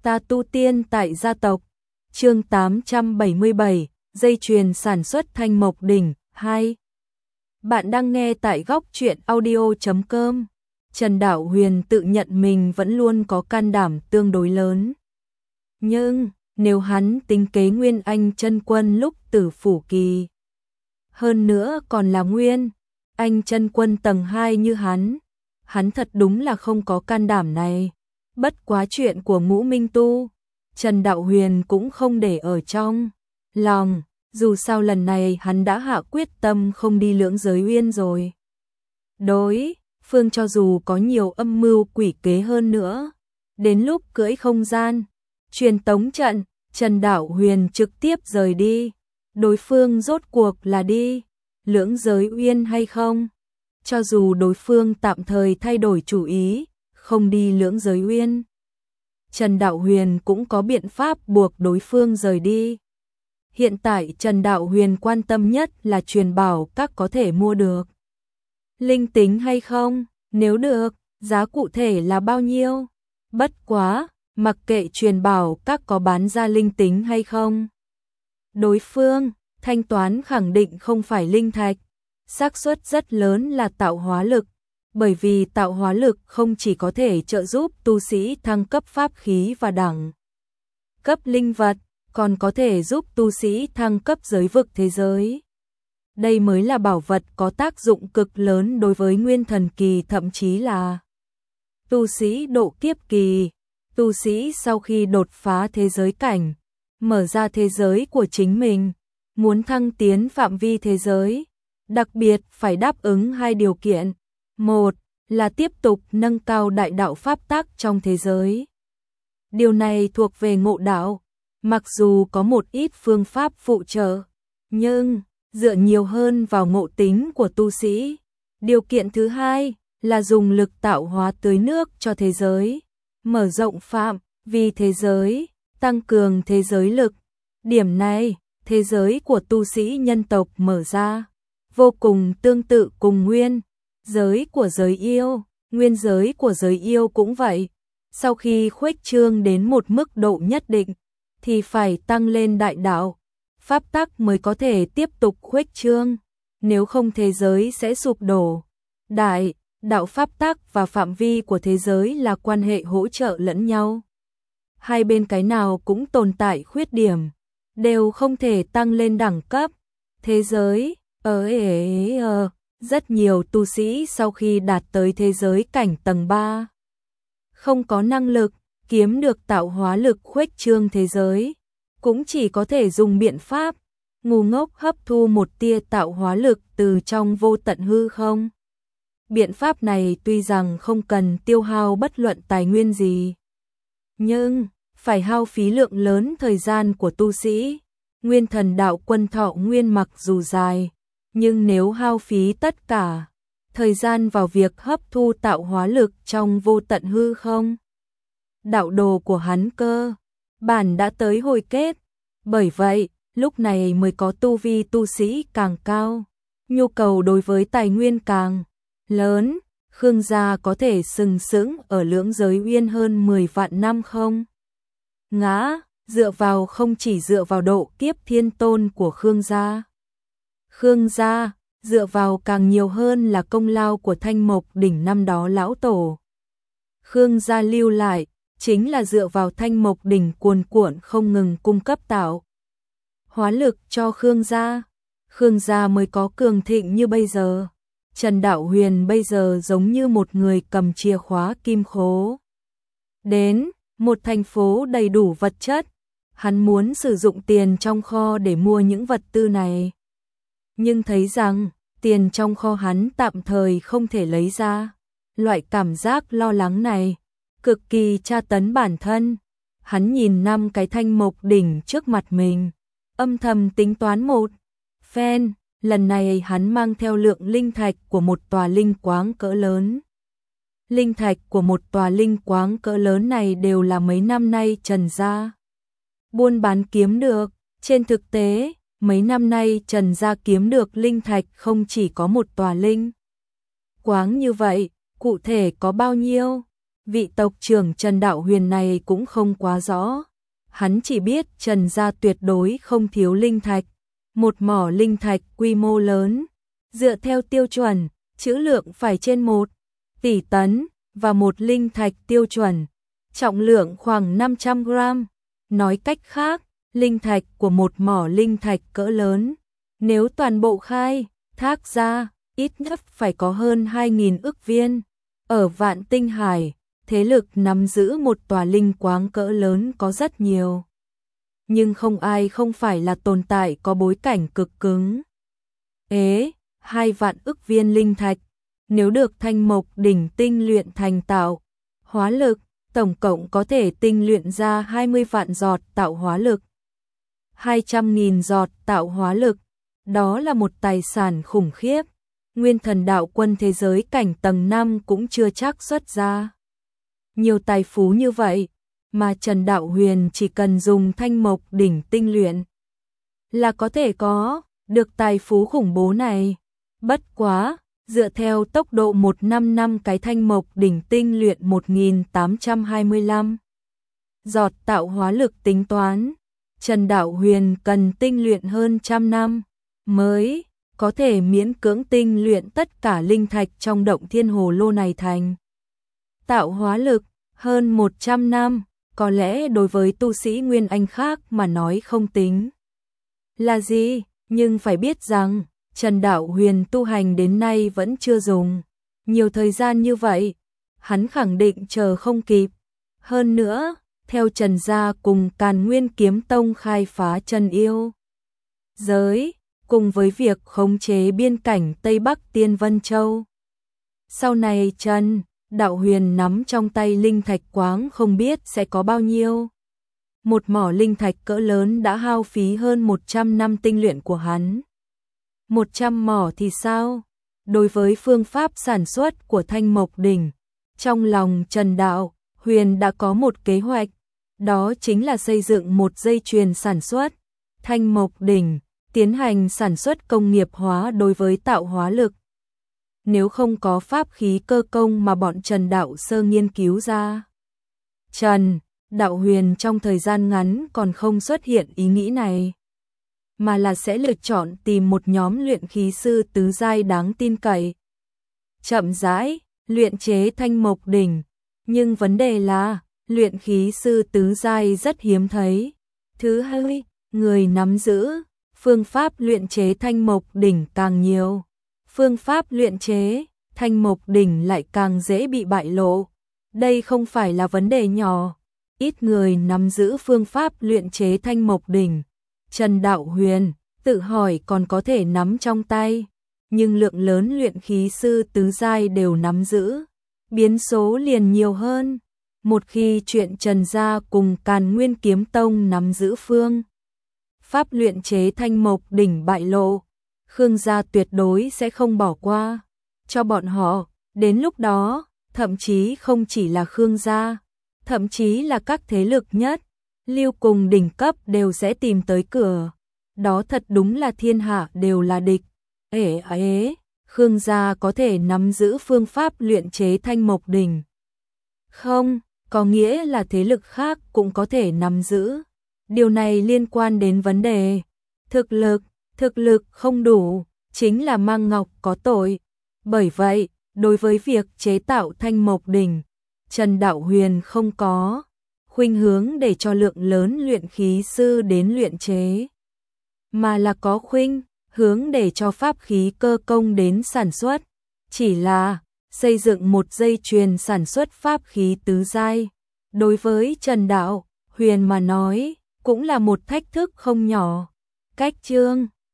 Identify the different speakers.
Speaker 1: Ta tu tiên tại gia tộc. Chương 877, dây chuyền sản xuất thanh mộc đỉnh 2. Bạn đang nghe tại góc truyện audio.com. Trần Đạo Huyền tự nhận mình vẫn luôn có can đảm tương đối lớn. Nhưng, nếu hắn tính kế Nguyên Anh chân quân lúc tử phủ kỳ, hơn nữa còn là Nguyên Anh chân quân tầng 2 như hắn thật đúng là không có can đảm này. Bất quá chuyện của Ngũ Minh Tu, Trần Đạo Huyền cũng không để ở trong lòng, dù sao lần này hắn đã hạ quyết tâm không đi Lưỡng Giới Uyên rồi. Đối phương cho dù có nhiều âm mưu quỷ kế hơn nữa, đến lúc cưỡi không gian truyền tống trận, Trần Đạo Huyền trực tiếp rời đi. Đối phương rốt cuộc là đi Lưỡng Giới Uyên hay không? Cho dù đối phương tạm thời thay đổi chủ ý, không đi Lưỡng Giới Uyên, Trần Đạo Huyền cũng có biện pháp buộc đối phương rời đi. Hiện tại Trần Đạo Huyền quan tâm nhất là truyền bảo các có thể mua được. Linh tính hay không? Nếu được, giá cụ thể là bao nhiêu? Bất quá, mặc kệ truyền bảo các có bán ra linh tính hay không, đối phương thanh toán khẳng định không phải linh thạch, xác suất rất lớn là tạo hóa lực, bởi vì tạo hóa lực không chỉ có thể trợ giúp tu sĩ thăng cấp pháp khí và đẳng cấp linh vật, còn có thể giúp tu sĩ thăng cấp giới vực thế giới. Đây mới là bảo vật có tác dụng cực lớn đối với nguyên thần kỳ, thậm chí là tu sĩ độ kiếp kỳ. Tu sĩ sau khi đột phá thế giới cảnh, mở ra thế giới của chính mình, muốn thăng tiến phạm vi thế giới, đặc biệt phải đáp ứng hai điều kiện. Một là tiếp tục nâng cao đại đạo pháp tắc trong thế giới. Điều này thuộc về ngộ đạo, mặc dù có một ít phương pháp phụ trợ, nhưng dựa nhiều hơn vào ngộ tính của tu sĩ. Điều kiện thứ hai là dùng lực tạo hóa tưới nước cho thế giới, mở rộng phạm vi thế giới, tăng cường thế giới lực. Điểm này, thế giới của tu sĩ nhân tộc mở ra, vô cùng tương tự cùng nguyên giới của giới yêu, nguyên giới của giới yêu cũng vậy. Sau khi khuếch trương đến một mức độ nhất định, thì phải tăng lên đại đạo pháp tắc mới có thể tiếp tục khuếch trương, nếu không thế giới sẽ sụp đổ. Đại đạo pháp tắc và phạm vi của thế giới là quan hệ hỗ trợ lẫn nhau. Hai bên cái nào cũng tồn tại khuyết điểm, đều không thể tăng lên đẳng cấp. Thế giới, rất nhiều tu sĩ sau khi đạt tới thế giới cảnh tầng 3, không có năng lực kiếm được tạo hóa lực khuếch trương thế giới, cũng chỉ có thể dùng biện pháp ngu ngốc hấp thu một tia tạo hóa lực từ trong vô tận hư không. Biện pháp này tuy rằng không cần tiêu hao bất luận tài nguyên gì, nhưng phải hao phí lượng lớn thời gian của tu sĩ. Nguyên thần đạo quân thọ nguyên mặc dù dài, nhưng nếu hao phí tất cả thời gian vào việc hấp thu tạo hóa lực trong vô tận hư không, đạo đồ của hắn cơ bản đã tới hồi kết. Bởi vậy, lúc này mới có tu vi tu sĩ càng cao, nhu cầu đối với tài nguyên càng lớn. Khương gia có thể sừng sững ở Lưỡng Giới Uyên hơn 10 vạn năm không ngã, dựa vào không chỉ dựa vào độ kiếp thiên tôn của Khương gia. Khương gia dựa vào càng nhiều hơn là công lao của thanh mộc đỉnh năm đó lão tổ Khương gia lưu lại, chính là dựa vào thanh mộc đỉnh cuồn cuộn không ngừng cung cấp tạo hóa lực cho Khương gia. Khương gia mới có cường thịnh như bây giờ. Trần Đạo Huyền bây giờ giống như một người cầm chìa khóa kim khố đến một thành phố đầy đủ vật chất. Hắn muốn sử dụng tiền trong kho để mua những vật tư này, nhưng thấy rằng tiền trong kho hắn tạm thời không thể lấy ra. Loại cảm giác lo lắng này cực kỳ tra tấn bản thân. Hắn nhìn 5 cái thanh mộc đỉnh trước mặt mình, âm thầm tính toán một phen. Lần này hắn mang theo lượng linh thạch của một tòa linh quáng cỡ lớn. Linh thạch của một tòa linh quáng cỡ lớn này đều là mấy năm nay Trần gia buôn bán kiếm được. Trên thực tế, mấy năm nay Trần gia kiếm được linh thạch không chỉ có một tòa linh quáng như vậy. Cụ thể có bao nhiêu? vị tộc trưởng Trần Đạo Huyền này cũng không quá rõ. Hắn chỉ biết Trần gia tuyệt đối không thiếu linh thạch, một mỏ linh thạch quy mô lớn, dựa theo tiêu chuẩn, trữ lượng phải trên 1 tỷ tấn, và một linh thạch tiêu chuẩn, trọng lượng khoảng 500 gram. Nói cách khác, linh thạch của một mỏ linh thạch cỡ lớn, nếu toàn bộ khai thác ra, ít nhất phải có hơn 2.000 ức viên. Ở Vạn Tinh Hải, thế lực nắm giữ một tòa linh quáng cỡ lớn có rất nhiều. Nhưng không ai không phải là tồn tại có bối cảnh cực cứng. 2 vạn ức viên linh thạch, nếu được Thanh Mộc Đỉnh tinh luyện thành tạo hóa lực, tổng cộng có thể tinh luyện ra 20 vạn giọt tạo hóa lực. 200.000 giọt tạo hóa lực, đó là một tài sản khủng khiếp. Nguyên Thần đạo quân thế giới cảnh tầng 5 cũng chưa chắc xuất ra nhiều tài phú như vậy, mà Trần Đạo Huyền chỉ cần dùng Thanh Mộc Đỉnh tinh luyện là có thể có được tài phú khủng bố này. Bất quá, dựa theo tốc độ 1 năm cái Thanh Mộc Đỉnh tinh luyện 1825 giọt tạo hóa lực tính toán, Trần Đạo Huyền cần tinh luyện hơn 100 năm mới có thể miễn cưỡng tinh luyện tất cả linh thạch trong động thiên hồ lô này thành tạo hóa lực. Hơn 100 năm, có lẽ đối với tu sĩ Nguyên Anh khác mà nói không tính là gì, nhưng phải biết rằng Trần Đạo Huyền tu hành đến nay vẫn chưa dùng nhiều thời gian như vậy, hắn khẳng định chờ không kịp. Hơn nữa, theo Trần gia cùng Càn Nguyên Kiếm Tông khai phá Trần Yêu giới, cùng với việc khống chế biên cảnh Tây Bắc Tiên Vân Châu, sau này Trần Đạo Huyền nắm trong tay linh thạch quáng không biết sẽ có bao nhiêu. Một mỏ linh thạch cỡ lớn đã hao phí hơn 100 năm tinh luyện của hắn. 100 mỏ thì sao? Đối với phương pháp sản xuất của Thanh Mộc Đỉnh, trong lòng Trần Đạo Huyền đã có một kế hoạch, đó chính là xây dựng một dây chuyền sản xuất Thanh Mộc Đỉnh, tiến hành sản xuất công nghiệp hóa đối với tạo hóa lực. Nếu không có pháp khí cơ công mà bọn Trần Đạo Sơ nghiên cứu ra, Trần Đạo Huyền trong thời gian ngắn còn không xuất hiện ý nghĩ này, mà là sẽ lựa chọn tìm một nhóm luyện khí sư tứ giai đáng tin cậy, chậm rãi luyện chế Thanh Mộc Đỉnh. Nhưng vấn đề là luyện khí sư tứ giai rất hiếm thấy. Thứ hai, người nắm giữ phương pháp luyện chế Thanh Mộc Đỉnh càng nhiều, phương pháp luyện chế Thanh Mộc Đỉnh lại càng dễ bị bại lộ. Đây không phải là vấn đề nhỏ. Ít người nắm giữ phương pháp luyện chế Thanh Mộc Đỉnh, Trần Đạo Huyền tự hỏi còn có thể nắm trong tay, nhưng lượng lớn luyện khí sư tứ giai đều nắm giữ, biến số liền nhiều hơn. Một khi chuyện Trần gia cùng Càn Nguyên Kiếm Tông nắm giữ phương pháp luyện chế Thanh Mộc Đỉnh bại lộ, Khương gia tuyệt đối sẽ không bỏ qua cho bọn họ. Đến lúc đó, thậm chí không chỉ là Khương gia, thậm chí là các thế lực nhất lưu cùng đỉnh cấp đều sẽ tìm tới cửa. Đó thật đúng là thiên hạ đều là địch. Khương gia có thể nắm giữ phương pháp luyện chế Thanh Mộc Đỉnh, không có nghĩa là thế lực khác cũng có thể nắm giữ. Điều này liên quan đến vấn đề thực lực không đủ chính là mang ngọc có tội. Bởi vậy, đối với việc chế tạo Thanh Mộc Đỉnh, Trần Đạo Huyền không có khuynh hướng để cho lượng lớn luyện khí sư đến luyện chế, mà là có khuynh hướng để cho pháp khí cơ công đến sản xuất. Chỉ là xây dựng một dây chuyền sản xuất pháp khí tứ giai, đối với Trần Đạo Huyền mà nói, cũng là một thách thức không nhỏ. Cách chương